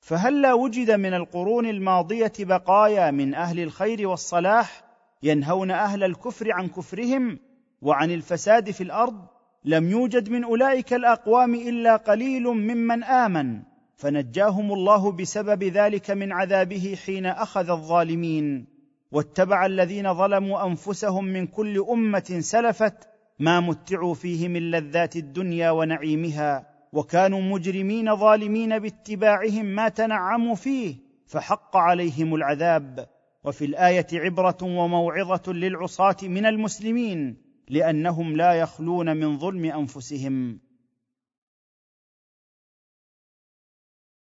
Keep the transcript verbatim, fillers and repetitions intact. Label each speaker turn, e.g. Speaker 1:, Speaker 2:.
Speaker 1: فهلا وجد من القرون الماضيه بقايا من اهل الخير والصلاح ينهون اهل الكفر عن كفرهم وعن الفساد في الارض؟ لم يوجد من اولئك الاقوام الا قليل ممن امن، فنجاهم الله بسبب ذلك من عذابه حين اخذ الظالمين. واتبع الذين ظلموا انفسهم من كل امه سلفت ما متعوا فيه من لذات الدنيا ونعيمها، وكانوا مجرمين ظالمين باتباعهم ما تنعموا فيه، فحق عليهم العذاب. وفي الايه عبره وموعظه للعصاه من المسلمين، لانهم لا يخلون من ظلم انفسهم.